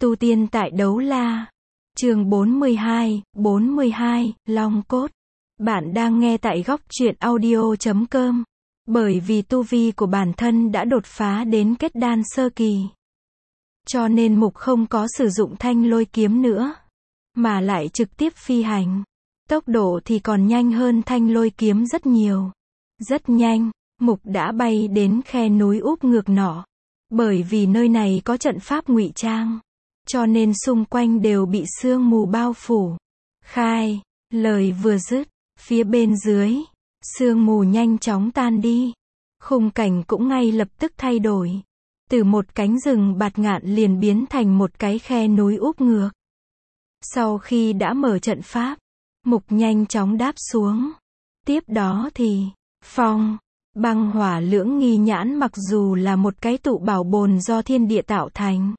Tu tiên tại Đấu La. Chương 42, Long Cốt. Bạn đang nghe tại góc truyện audio.com. Bởi vì tu vi của bản thân đã đột phá đến kết đan sơ kỳ, cho nên Mục không có sử dụng thanh lôi kiếm nữa, mà lại trực tiếp phi hành. Tốc độ thì còn nhanh hơn thanh lôi kiếm rất nhiều. Rất nhanh, Mục đã bay đến khe núi úp ngược nọ. Bởi vì nơi này có trận pháp ngụy trang, cho nên xung quanh đều bị sương mù bao phủ. Khai, lời vừa dứt, phía bên dưới, sương mù nhanh chóng tan đi. Khung cảnh cũng ngay lập tức thay đổi. Từ một cánh rừng bạt ngạn liền biến thành một cái khe núi úp ngược. Sau khi đã mở trận pháp, Mục nhanh chóng đáp xuống. Tiếp đó thì, phong, băng hỏa lưỡng nghi nhãn mặc dù là một cái tụ bảo bồn do thiên địa tạo thành,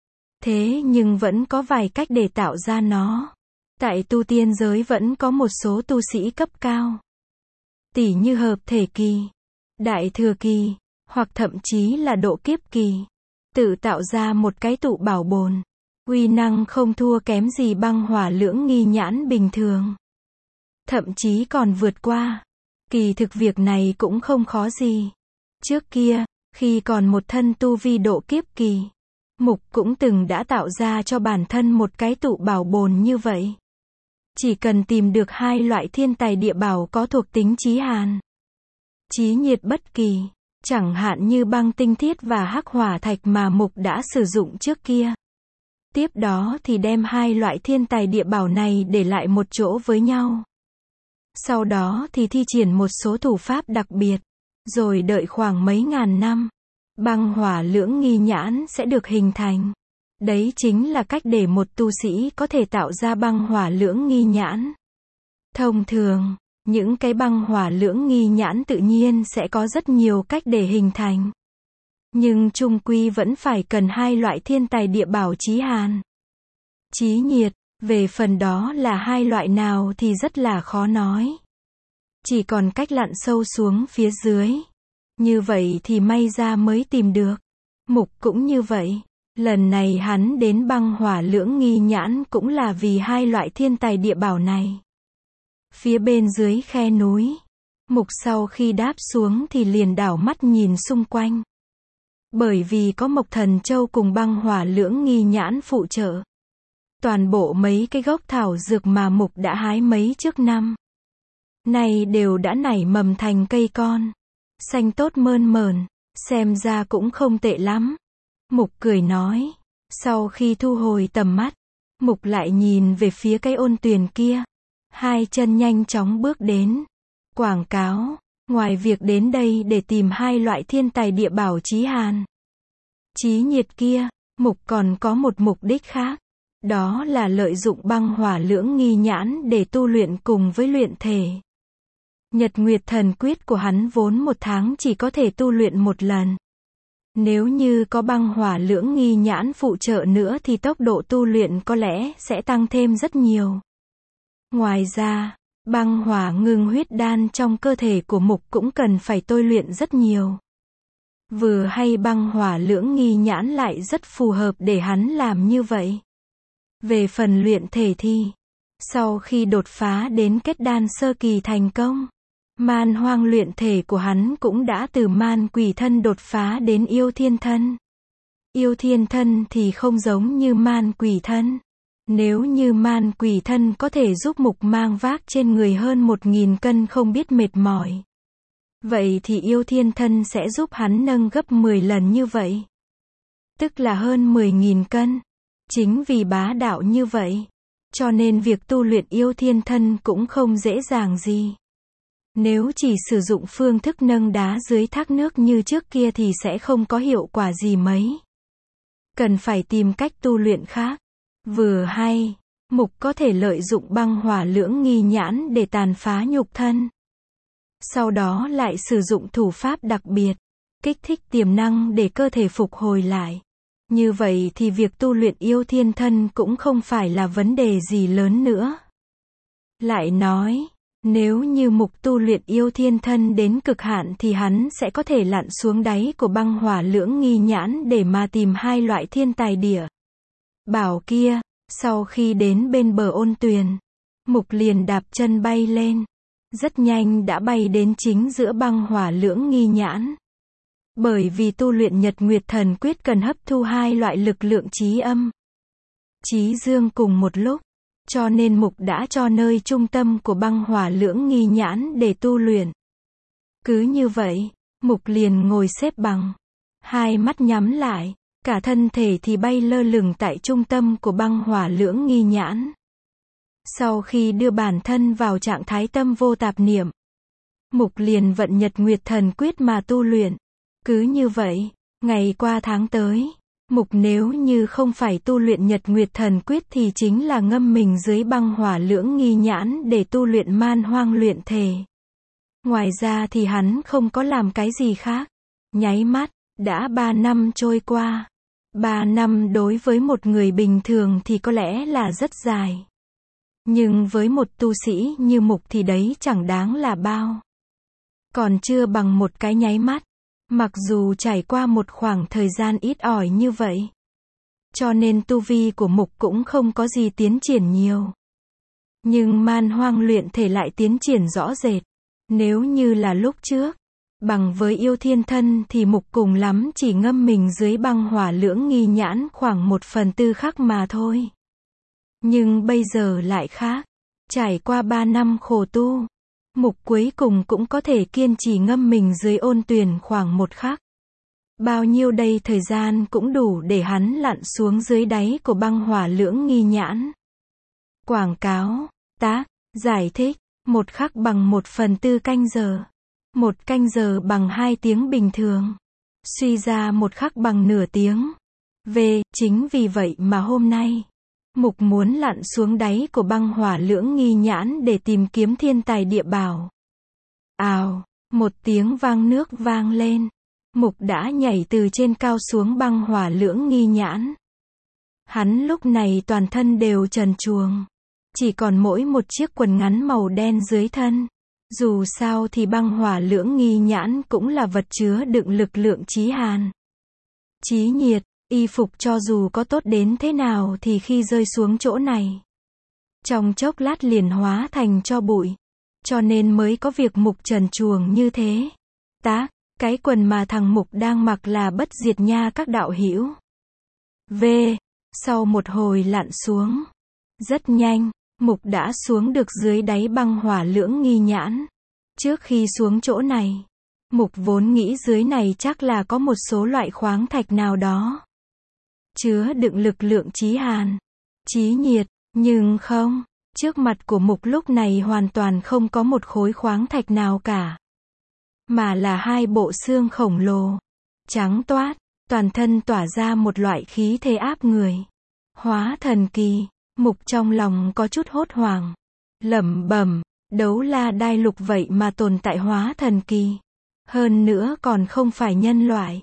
thế nhưng vẫn có vài cách để tạo ra nó. Tại tu tiên giới vẫn có một số tu sĩ cấp cao, tỉ như hợp thể kỳ, đại thừa kỳ, hoặc thậm chí là độ kiếp kỳ, tự tạo ra một cái tụ bảo bồn. Uy năng không thua kém gì băng hỏa lưỡng nghi nhãn bình thường, thậm chí còn vượt qua. Kỳ thực việc này cũng không khó gì. Trước kia, khi còn một thân tu vi độ kiếp kỳ, Mục cũng từng đã tạo ra cho bản thân một cái tụ bảo bồn như vậy. Chỉ cần tìm được hai loại thiên tài địa bảo có thuộc tính chí hàn, chí nhiệt bất kỳ, chẳng hạn như băng tinh thiết và hắc hỏa thạch mà Mục đã sử dụng trước kia. Tiếp đó thì đem hai loại thiên tài địa bảo này để lại một chỗ với nhau. Sau đó thì thi triển một số thủ pháp đặc biệt, rồi đợi khoảng mấy ngàn năm, băng hỏa lưỡng nghi nhãn sẽ được hình thành. Đấy chính là cách để một tu sĩ có thể tạo ra băng hỏa lưỡng nghi nhãn. Thông thường, những cái băng hỏa lưỡng nghi nhãn tự nhiên sẽ có rất nhiều cách để hình thành. Nhưng chung quy vẫn phải cần hai loại thiên tài địa bảo chí hàn, chí nhiệt. Về phần đó là hai loại nào thì rất là khó nói. Chỉ còn cách lặn sâu xuống phía dưới. Như vậy thì may ra mới tìm được. Mục cũng như vậy. Lần này hắn đến băng hỏa lưỡng nghi nhãn cũng là vì hai loại thiên tài địa bảo này. Phía bên dưới khe núi, Mục sau khi đáp xuống thì liền đảo mắt nhìn xung quanh. Bởi vì có Mộc Thần Châu cùng băng hỏa lưỡng nghi nhãn phụ trợ, toàn bộ mấy cái gốc thảo dược mà Mục đã hái mấy trước năm này đều đã nảy mầm thành cây con, xanh tốt mơn mởn, xem ra cũng không tệ lắm. Mục cười nói. Sau khi thu hồi tầm mắt, Mục lại nhìn về phía cái ôn tuyền kia. Hai chân nhanh chóng bước đến. Quảng cáo, ngoài việc đến đây để tìm hai loại thiên tài địa bảo chí hàn, chí nhiệt kia, Mục còn có một mục đích khác. Đó là lợi dụng băng hỏa lưỡng nghi nhãn để tu luyện cùng với luyện thể. Nhật Nguyệt Thần Quyết của hắn vốn một tháng chỉ có thể tu luyện một lần. Nếu như có băng hỏa lưỡng nghi nhãn phụ trợ nữa thì tốc độ tu luyện có lẽ sẽ tăng thêm rất nhiều. Ngoài ra, băng hỏa ngưng huyết đan trong cơ thể của Mục cũng cần phải tôi luyện rất nhiều. Vừa hay băng hỏa lưỡng nghi nhãn lại rất phù hợp để hắn làm như vậy. Về phần luyện thể thì, sau khi đột phá đến kết đan sơ kỳ thành công, man hoang luyện thể của hắn cũng đã từ man quỷ thân đột phá đến yêu thiên thân. Yêu thiên thân thì không giống như man quỷ thân. Nếu như man quỷ thân có thể giúp Mục mang vác trên người hơn 1000 cân không biết mệt mỏi, vậy thì yêu thiên thân sẽ giúp hắn nâng gấp 10 lần như vậy, tức là hơn 10.000 cân. Chính vì bá đạo như vậy, cho nên việc tu luyện yêu thiên thân cũng không dễ dàng gì. Nếu chỉ sử dụng phương thức nâng đá dưới thác nước như trước kia thì sẽ không có hiệu quả gì mấy. Cần phải tìm cách tu luyện khác. Vừa hay, Mục có thể lợi dụng băng hỏa lưỡng nghi nhãn để tàn phá nhục thân. Sau đó lại sử dụng thủ pháp đặc biệt, kích thích tiềm năng để cơ thể phục hồi lại. Như vậy thì việc tu luyện yêu thiên thân cũng không phải là vấn đề gì lớn nữa. Lại nói, nếu như Mục tu luyện yêu thiên thân đến cực hạn thì hắn sẽ có thể lặn xuống đáy của băng hỏa lưỡng nghi nhãn để mà tìm hai loại thiên tài địa Bảo kia, sau khi đến bên bờ ôn tuyền, Mục liền đạp chân bay lên. Rất nhanh đã bay đến chính giữa băng hỏa lưỡng nghi nhãn. Bởi vì tu luyện Nhật Nguyệt Thần Quyết cần hấp thu hai loại lực lượng chí âm, chí dương cùng một lúc, cho nên Mục đã cho nơi trung tâm của băng hỏa lưỡng nghi nhãn để tu luyện. Cứ như vậy, Mục liền ngồi xếp bằng, hai mắt nhắm lại, cả thân thể thì bay lơ lửng tại trung tâm của băng hỏa lưỡng nghi nhãn. Sau khi đưa bản thân vào trạng thái tâm vô tạp niệm, Mục liền vận Nhật Nguyệt Thần Quyết mà tu luyện. Cứ như vậy, ngày qua tháng tới, Mục nếu như không phải tu luyện Nhật Nguyệt Thần Quyết thì chính là ngâm mình dưới băng hỏa lưỡng nghi nhãn để tu luyện man hoang luyện thể. Ngoài ra thì hắn không có làm cái gì khác. Nháy mắt, đã 3 năm trôi qua. 3 năm đối với một người bình thường thì có lẽ là rất dài. Nhưng với một tu sĩ như Mục thì đấy chẳng đáng là bao. Còn chưa bằng một cái nháy mắt. Mặc dù trải qua một khoảng thời gian ít ỏi như vậy, cho nên tu vi của Mục cũng không có gì tiến triển nhiều. Nhưng man hoang luyện thể lại tiến triển rõ rệt. Nếu như là lúc trước, bằng với yêu thiên thân thì Mục cùng lắm chỉ ngâm mình dưới băng hỏa lưỡng nghi nhãn khoảng 1/4 khắc mà thôi. Nhưng bây giờ lại khác. Trải qua 3 năm khổ tu, Mục cuối cùng cũng có thể kiên trì ngâm mình dưới ôn tuyền khoảng 1 khắc. Bao nhiêu đây thời gian cũng đủ để hắn lặn xuống dưới đáy của băng hỏa lưỡng nghi nhãn. Quảng cáo, tác, giải thích, 1 khắc bằng 1/4 canh giờ. 1 canh giờ bằng 2 tiếng bình thường. Suy ra 1 khắc bằng nửa tiếng. Chính vì vậy mà hôm nay, Mục muốn lặn xuống đáy của băng hỏa lưỡng nghi nhãn để tìm kiếm thiên tài địa bảo. Ào, một tiếng vang nước vang lên. Mục đã nhảy từ trên cao xuống băng hỏa lưỡng nghi nhãn. Hắn lúc này toàn thân đều trần truồng. Chỉ còn mỗi một chiếc quần ngắn màu đen dưới thân. Dù sao thì băng hỏa lưỡng nghi nhãn cũng là vật chứa đựng lực lượng chí hàn, chí nhiệt. Y phục cho dù có tốt đến thế nào thì khi rơi xuống chỗ này, trong chốc lát liền hóa thành tro bụi. Cho nên mới có việc Mục trần truồng như thế. Cái quần mà thằng Mục đang mặc là bất diệt nha các đạo hữu. Sau một hồi lặn xuống, rất nhanh, Mục đã xuống được dưới đáy băng hỏa lưỡng nghi nhãn. Trước khi xuống chỗ này, Mục vốn nghĩ dưới này chắc là có một số loại khoáng thạch nào đó, chứa đựng lực lượng chí hàn, chí nhiệt, nhưng không, trước mặt của Mục lúc này hoàn toàn không có một khối khoáng thạch nào cả. Mà là 2 bộ xương khổng lồ, trắng toát, toàn thân tỏa ra một loại khí thế áp người. Hóa thần kỳ, Mục trong lòng có chút hốt hoảng. Lẩm bẩm, đấu la đai lục vậy mà tồn tại hóa thần kỳ. Hơn nữa còn không phải nhân loại.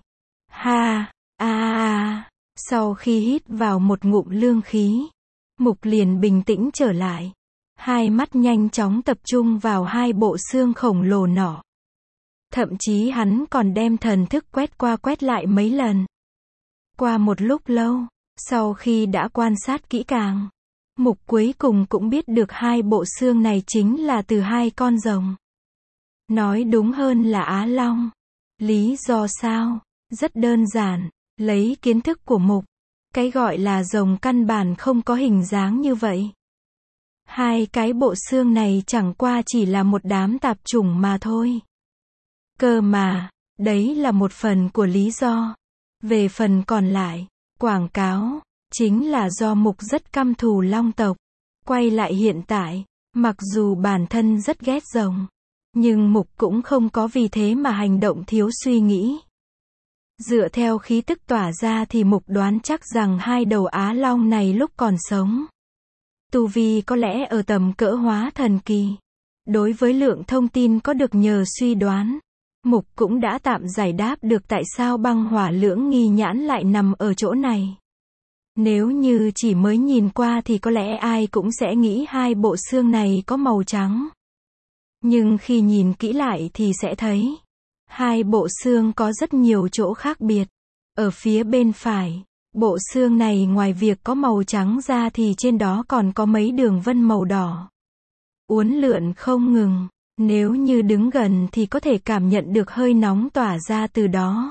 Sau khi hít vào một ngụm lương khí, Mục liền bình tĩnh trở lại. Hai mắt nhanh chóng tập trung vào 2 bộ xương khổng lồ nọ. Thậm chí hắn còn đem thần thức quét qua quét lại mấy lần. Qua một lúc lâu, sau khi đã quan sát kỹ càng, Mục cuối cùng cũng biết được 2 bộ xương này chính là từ 2 con rồng. Nói đúng hơn là Á Long. Lý do sao? Rất đơn giản, lấy kiến thức của Mục, cái gọi là rồng căn bản không có hình dáng như vậy. 2 cái bộ xương này chẳng qua chỉ là một đám tạp chủng mà thôi. Cơ mà, đấy là một phần của lý do. Về phần còn lại, quảng cáo, chính là do Mục rất căm thù Long tộc. Quay lại hiện tại, mặc dù bản thân rất ghét rồng, nhưng Mục cũng không có vì thế mà hành động thiếu suy nghĩ. Dựa theo khí tức tỏa ra thì Mục đoán chắc rằng 2 đầu Á Long này lúc còn sống, tu vi có lẽ ở tầm cỡ hóa thần kỳ. Đối với lượng thông tin có được nhờ suy đoán, Mục cũng đã tạm giải đáp được tại sao băng hỏa lưỡng nghi nhãn lại nằm ở chỗ này. Nếu như chỉ mới nhìn qua thì có lẽ ai cũng sẽ nghĩ 2 bộ xương này có màu trắng. Nhưng khi nhìn kỹ lại thì sẽ thấy 2 bộ xương có rất nhiều chỗ khác biệt. Ở phía bên phải, Bộ xương này ngoài việc có màu trắng ra thì trên đó còn có mấy đường vân màu đỏ. Uốn lượn không ngừng. Nếu như đứng gần thì có thể cảm nhận được hơi nóng tỏa ra từ đó.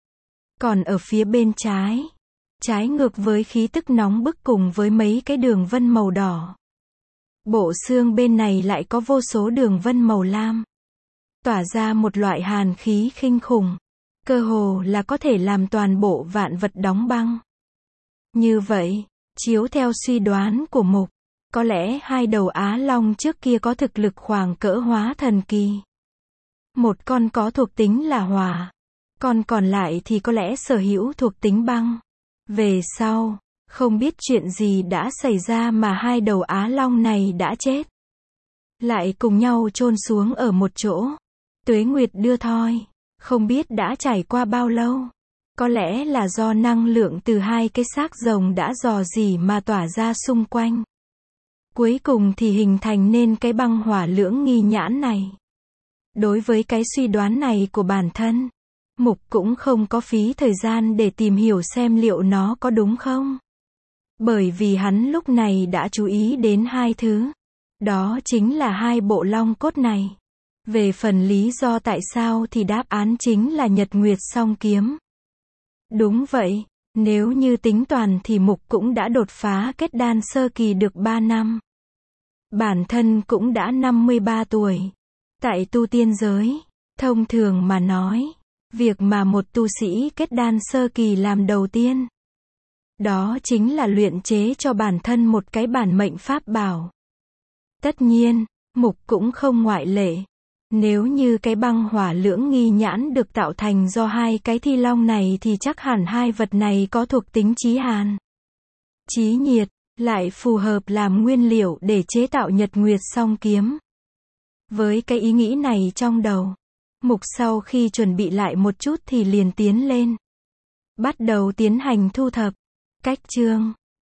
Còn ở phía bên trái, trái ngược với khí tức nóng bức cùng với mấy cái đường vân màu đỏ, bộ xương bên này lại có vô số đường vân màu lam, tỏa ra một loại hàn khí kinh khủng, cơ hồ là có thể làm toàn bộ vạn vật đóng băng. Như vậy, chiếu theo suy đoán của Mục, có lẽ hai đầu Á Long trước kia có thực lực khoảng cỡ hóa thần kỳ. Một con có thuộc tính là hỏa, con còn lại thì có lẽ sở hữu thuộc tính băng. Về sau, không biết chuyện gì đã xảy ra mà hai đầu Á Long này đã chết. Lại cùng nhau chôn xuống ở một chỗ. Tuế Nguyệt đưa thoi, không biết đã trải qua bao lâu. Có lẽ là do năng lượng từ hai cái xác rồng đã rò rỉ mà tỏa ra xung quanh. Cuối cùng thì hình thành nên cái băng hỏa lưỡng nghi nhãn này. Đối với cái suy đoán này của bản thân, Mục cũng không có phí thời gian để tìm hiểu xem liệu nó có đúng không. Bởi vì hắn lúc này đã chú ý đến hai thứ. Đó chính là hai bộ long cốt này. Về phần lý do tại sao thì đáp án chính là Nhật Nguyệt song kiếm. Đúng vậy, nếu như tính toàn thì Mục cũng đã đột phá kết đan sơ kỳ được 3 năm. Bản thân cũng đã 53 tuổi. Tại tu tiên giới, thông thường mà nói, việc mà một tu sĩ kết đan sơ kỳ làm đầu tiên, đó chính là luyện chế cho bản thân một cái bản mệnh pháp bảo. Tất nhiên, Mục cũng không ngoại lệ. Nếu như cái băng hỏa lưỡng nghi nhãn được tạo thành do hai cái thi long này thì chắc hẳn hai vật này có thuộc tính chí hàn, chí nhiệt, lại phù hợp làm nguyên liệu để chế tạo Nhật Nguyệt song kiếm. Với cái ý nghĩ này trong đầu, Mục sau khi chuẩn bị lại một chút thì liền tiến lên. Bắt đầu tiến hành thu thập. Cách chương